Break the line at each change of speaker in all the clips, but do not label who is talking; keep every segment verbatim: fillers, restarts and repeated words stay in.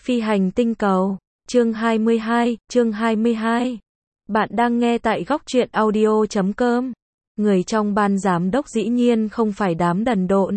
Phi hành tinh cầu, chương hai mươi hai, chương hai mươi hai. Bạn đang nghe tại góc truyện audio chấm com. Người trong ban giám đốc dĩ nhiên không phải đám đần độn.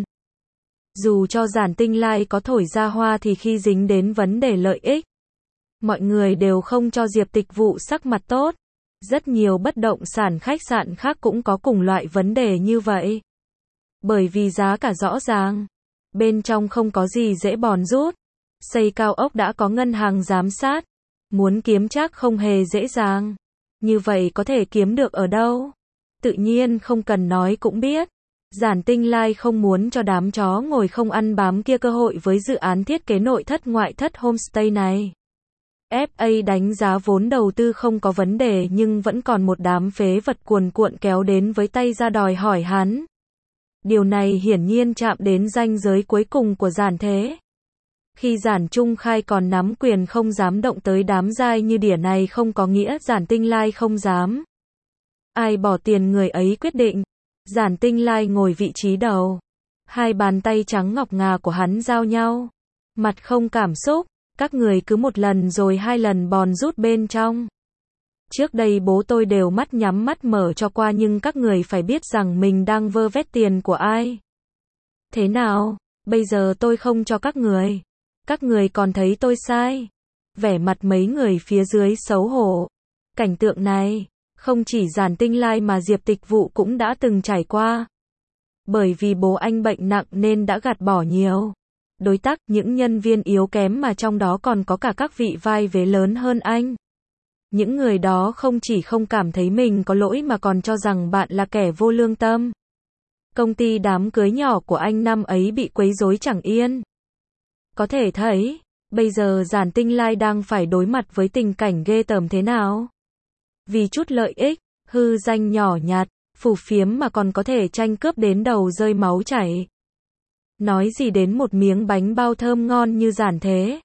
Dù cho Giản Tinh Lai có thổi ra hoa thì khi dính đến vấn đề lợi ích, mọi người đều không cho Diệp Tịch Vụ sắc mặt tốt. Rất nhiều bất động sản khách sạn khác cũng có cùng loại vấn đề như vậy. Bởi vì giá cả rõ ràng, bên trong không có gì dễ bòn rút. Xây cao ốc đã có ngân hàng giám sát, muốn kiếm chắc không hề dễ dàng. Như vậy có thể kiếm được ở đâu? Tự nhiên không cần nói cũng biết. Giản Tinh Lai không muốn cho đám chó ngồi không ăn bám kia cơ hội với dự án thiết kế nội thất ngoại thất homestay này. ép a đánh giá vốn đầu tư không có vấn đề nhưng vẫn còn một đám phế vật cuồn cuộn kéo đến với tay ra đòi hỏi hắn. Điều này hiển nhiên chạm đến ranh giới cuối cùng của Giản Thế. Khi Giản Trung Khai còn nắm quyền không dám động tới đám dai như đỉa này không có nghĩa Giản Tinh Lai không dám. Ai bỏ tiền người ấy quyết định. Giản Tinh Lai ngồi vị trí đầu. Hai bàn tay trắng ngọc ngà của hắn giao nhau. Mặt không cảm xúc. Các người cứ một lần rồi hai lần bòn rút bên trong. Trước đây bố tôi đều mắt nhắm mắt mở cho qua nhưng các người phải biết rằng mình đang vơ vét tiền của ai. Thế nào, bây giờ tôi không cho các người. Các người còn thấy tôi sai. Vẻ mặt mấy người phía dưới xấu hổ. Cảnh tượng này, không chỉ Giản Tinh Lai mà Diệp Tịch Vụ cũng đã từng trải qua. Bởi vì bố anh bệnh nặng nên đã gạt bỏ nhiều đối tác, những nhân viên yếu kém mà trong đó còn có cả các vị vai vế lớn hơn anh. Những người đó không chỉ không cảm thấy mình có lỗi mà còn cho rằng bạn là kẻ vô lương tâm. Công ty đám cưới nhỏ của anh năm ấy bị quấy rối chẳng yên. Có thể thấy, bây giờ Giản Tinh Lai đang phải đối mặt với tình cảnh ghê tởm thế nào. Vì chút lợi ích, hư danh nhỏ nhặt, phù phiếm mà còn có thể tranh cướp đến đầu rơi máu chảy. Nói gì đến một miếng bánh bao thơm ngon như Giản Thế.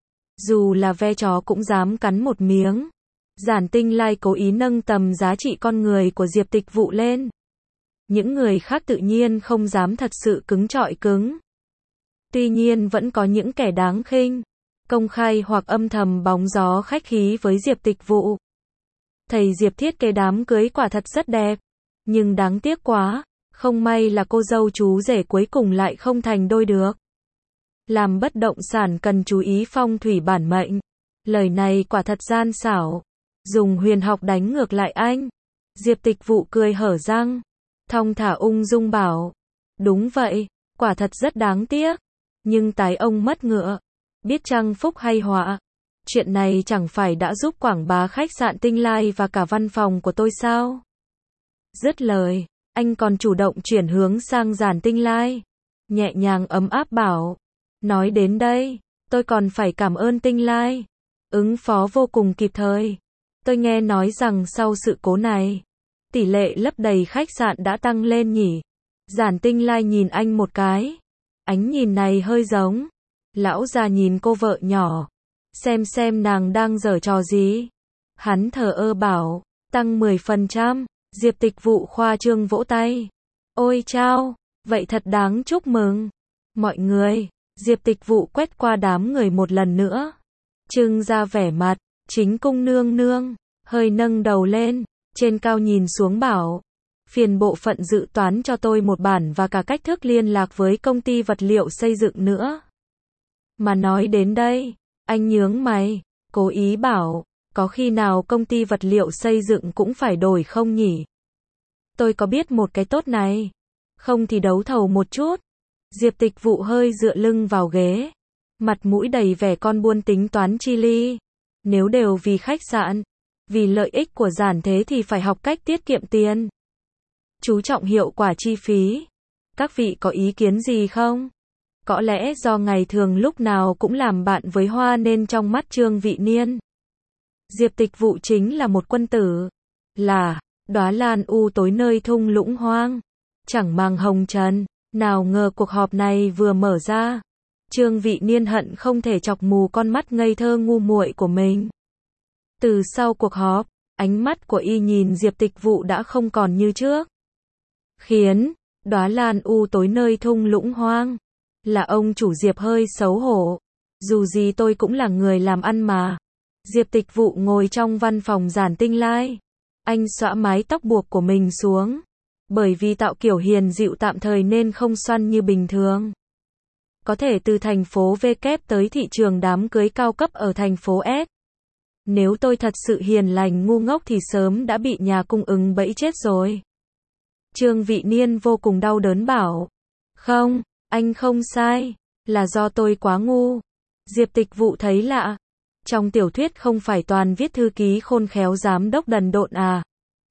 Dù là ve chó cũng dám cắn một miếng. Giản Tinh Lai cố ý nâng tầm giá trị con người của Diệp Tịch Vụ lên. Những người khác tự nhiên không dám thật sự cứng trọi cứng. Tuy nhiên vẫn có những kẻ đáng khinh, công khai hoặc âm thầm bóng gió khách khí với Diệp Tịch Vụ. Thầy Diệp thiết kế đám cưới quả thật rất đẹp, nhưng đáng tiếc quá, không may là cô dâu chú rể cuối cùng lại không thành đôi được. Làm bất động sản cần chú ý phong thủy bản mệnh. Lời này quả thật gian xảo, dùng huyền học đánh ngược lại anh. Diệp Tịch Vụ cười hở răng, thong thả ung dung bảo, đúng vậy, quả thật rất đáng tiếc. Nhưng tái ông mất ngựa, biết chăng phúc hay họa. Chuyện này chẳng phải đã giúp quảng bá khách sạn Tinh Lai và cả văn phòng của tôi sao? Dứt lời, anh còn chủ động chuyển hướng sang Giản Tinh Lai. Nhẹ nhàng ấm áp bảo, nói đến đây, tôi còn phải cảm ơn Tinh Lai. Ứng phó vô cùng kịp thời. Tôi nghe nói rằng sau sự cố này, tỷ lệ lấp đầy khách sạn đã tăng lên nhỉ? Giản Tinh Lai nhìn anh một cái. Ánh nhìn này hơi giống lão già nhìn cô vợ nhỏ. Xem xem nàng đang giở trò gì. Hắn thờ ơ bảo, tăng mười phần trăm. Diệp Tịch Vụ khoa trương vỗ tay. Ôi chao, vậy thật đáng chúc mừng. Mọi người, Diệp Tịch Vụ quét qua đám người một lần nữa. Trưng ra vẻ mặt, chính cung nương nương, hơi nâng đầu lên, trên cao nhìn xuống bảo. Phiền bộ phận dự toán cho tôi một bản và cả cách thức liên lạc với công ty vật liệu xây dựng nữa. Mà nói đến đây, anh nhướng mày, cố ý bảo, có khi nào công ty vật liệu xây dựng cũng phải đổi không nhỉ? Tôi có biết một cái tốt này. Không thì đấu thầu một chút. Diệp Tịch Vụ hơi dựa lưng vào ghế. Mặt mũi đầy vẻ con buôn tính toán chi ly. Nếu đều vì khách sạn, vì lợi ích của Giản Thế thì phải học cách tiết kiệm tiền. Chú trọng hiệu quả chi phí. Các vị có ý kiến gì không? Có lẽ do ngày thường lúc nào cũng làm bạn với hoa nên trong mắt Trương Vị Niên, Diệp Tịch Vụ chính là một quân tử. Là đóa lan u tối nơi thung lũng hoang, chẳng màng hồng trần. Nào ngờ cuộc họp này vừa mở ra, Trương Vị Niên hận không thể chọc mù con mắt ngây thơ ngu muội của mình. Từ sau cuộc họp, ánh mắt của y nhìn Diệp Tịch Vụ đã không còn như trước. Khiến đóa lan u tối nơi thung lũng hoang, là ông chủ Diệp hơi xấu hổ. Dù gì tôi cũng là người làm ăn mà. Diệp Tịch Vụ ngồi trong văn phòng Giản Tinh Lai. Anh xõa mái tóc buộc của mình xuống. Bởi vì tạo kiểu hiền dịu tạm thời nên không xoăn như bình thường. Có thể từ thành phố V kép tới thị trường đám cưới cao cấp ở thành phố S. Nếu tôi thật sự hiền lành ngu ngốc thì sớm đã bị nhà cung ứng bẫy chết rồi. Trương Vị Niên vô cùng đau đớn bảo. Không, anh không sai. Là do tôi quá ngu. Diệp Tịch Vụ thấy lạ. Trong tiểu thuyết không phải toàn viết thư ký khôn khéo giám đốc đần độn à?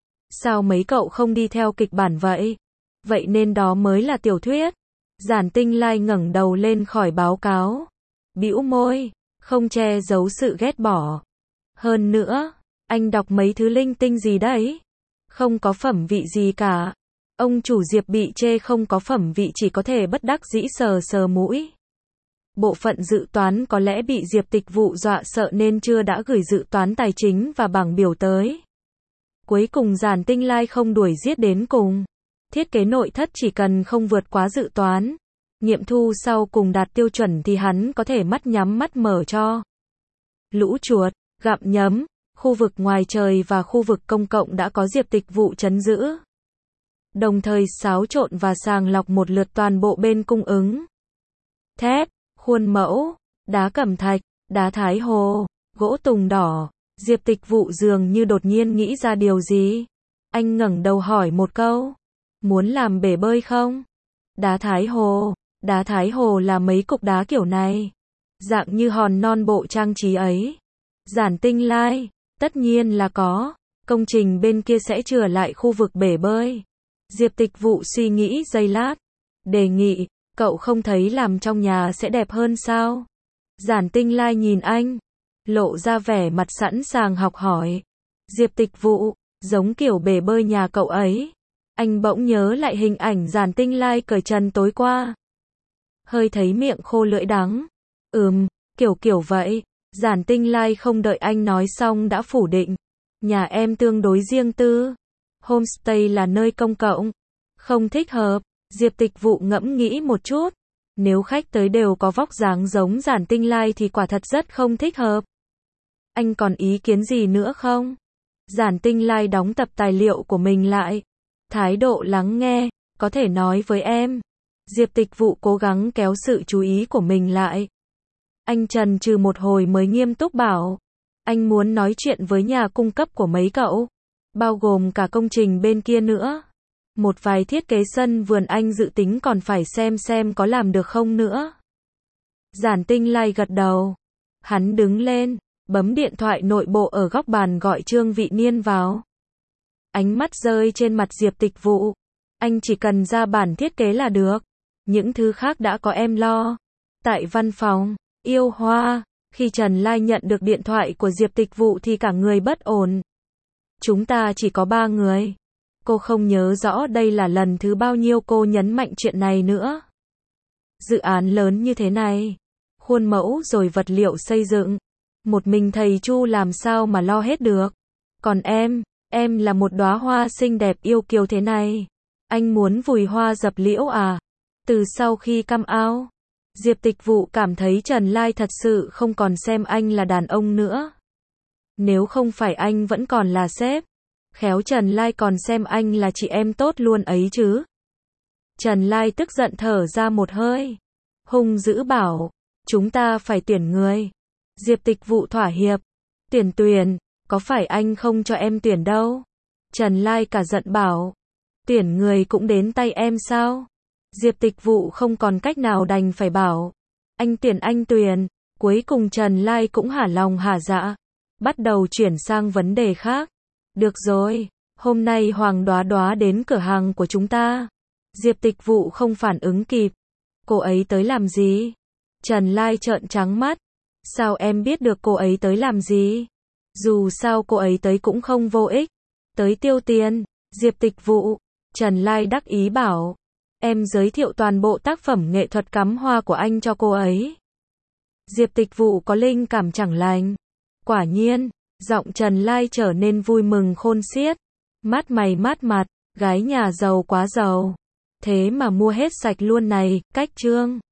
Sao mấy cậu không đi theo kịch bản vậy? Vậy nên đó mới là tiểu thuyết. Giản Tinh Lai ngẩng đầu lên khỏi báo cáo. Bĩu môi, không che giấu sự ghét bỏ. Hơn nữa, anh đọc mấy thứ linh tinh gì đấy? Không có phẩm vị gì cả. Ông chủ Diệp bị chê không có phẩm vị chỉ có thể bất đắc dĩ sờ sờ mũi. Bộ phận dự toán có lẽ bị Diệp Tịch Vụ dọa sợ nên chưa đã gửi dự toán tài chính và bảng biểu tới. Cuối cùng Giản Tinh Lai không đuổi giết đến cùng. Thiết kế nội thất chỉ cần không vượt quá dự toán. Nghiệm thu sau cùng đạt tiêu chuẩn thì hắn có thể mắt nhắm mắt mở cho. Lũ chuột, gặm nhấm, khu vực ngoài trời và khu vực công cộng đã có Diệp Tịch Vụ trấn giữ. Đồng thời xáo trộn và sàng lọc một lượt toàn bộ bên cung ứng. Thép, khuôn mẫu, đá cẩm thạch, đá thái hồ, gỗ tùng đỏ. Diệp Tịch Vụ dường như đột nhiên nghĩ ra điều gì. Anh ngẩng đầu hỏi một câu. Muốn làm bể bơi không? Đá thái hồ. Đá thái hồ là mấy cục đá kiểu này. Dạng như hòn non bộ trang trí ấy. Giản Tinh Lai. Tất nhiên là có. Công trình bên kia sẽ chừa lại khu vực bể bơi. Diệp Tịch Vụ suy nghĩ giây lát. Đề nghị. Cậu không thấy làm trong nhà sẽ đẹp hơn sao? Giản Tinh Lai nhìn anh. Lộ ra vẻ mặt sẵn sàng học hỏi. Diệp Tịch Vụ. Giống kiểu bể bơi nhà cậu ấy. Anh bỗng nhớ lại hình ảnh Giản Tinh Lai cởi trần tối qua. Hơi thấy miệng khô lưỡi đắng. Ừm, kiểu kiểu vậy. Giản Tinh Lai không đợi anh nói xong đã phủ định. Nhà em tương đối riêng tư. Homestay là nơi công cộng. Không thích hợp. Diệp Tịch Vụ ngẫm nghĩ một chút. Nếu khách tới đều có vóc dáng giống Giản Tinh Lai thì quả thật rất không thích hợp. Anh còn ý kiến gì nữa không? Giản Tinh Lai đóng tập tài liệu của mình lại. Thái độ lắng nghe, có thể nói với em. Diệp Tịch Vụ cố gắng kéo sự chú ý của mình lại. Anh chần chừ một hồi mới nghiêm túc bảo. Anh muốn nói chuyện với nhà cung cấp của mấy cậu. Bao gồm cả công trình bên kia nữa. Một vài thiết kế sân vườn anh dự tính còn phải xem xem có làm được không nữa. Giản Tinh Lai gật đầu. Hắn đứng lên, bấm điện thoại nội bộ ở góc bàn gọi Trương Vị Niên vào. Ánh mắt rơi trên mặt Diệp Tịch Vụ. Anh chỉ cần ra bản thiết kế là được. Những thứ khác đã có em lo. Tại văn phòng, Yêu Hoa, khi Trần Lai nhận được điện thoại của Diệp Tịch Vụ thì cả người bất ổn. Chúng ta chỉ có ba người. Cô không nhớ rõ đây là lần thứ bao nhiêu cô nhấn mạnh chuyện này nữa. Dự án lớn như thế này. Khuôn mẫu rồi vật liệu xây dựng. Một mình thầy Chu làm sao mà lo hết được. Còn em, em là một đóa hoa xinh đẹp yêu kiều thế này. Anh muốn vùi hoa dập liễu à? Từ sau khi come out, Diệp Tịch Vụ cảm thấy Trần Lai thật sự không còn xem anh là đàn ông nữa. Nếu không phải anh vẫn còn là sếp, khéo Trần Lai còn xem anh là chị em tốt luôn ấy chứ. Trần Lai tức giận thở ra một hơi. Hung dữ bảo, chúng ta phải tuyển người. Diệp Tịch Vụ thỏa hiệp. Tuyển tuyển, có phải anh không cho em tuyển đâu? Trần Lai cả giận bảo. Tuyển người cũng đến tay em sao? Diệp Tịch Vụ không còn cách nào đành phải bảo. Anh tuyển anh tuyển. Cuối cùng Trần Lai cũng hả lòng hả dạ. Bắt đầu chuyển sang vấn đề khác. Được rồi, hôm nay Hoàng Đóa Đóa đến cửa hàng của chúng ta. Diệp Tịch Vụ không phản ứng kịp. Cô ấy tới làm gì? Trần Lai trợn trắng mắt. Sao em biết được cô ấy tới làm gì? Dù sao cô ấy tới cũng không vô ích. Tới tiêu tiền. Diệp Tịch Vụ. Trần Lai đắc ý bảo. Em giới thiệu toàn bộ tác phẩm nghệ thuật cắm hoa của anh cho cô ấy. Diệp Tịch Vụ có linh cảm chẳng lành. Quả nhiên, giọng Trần Lai trở nên vui mừng khôn xiết. Mát mày mát mặt, gái nhà giàu quá giàu. Thế mà mua hết sạch luôn này, cách Trương.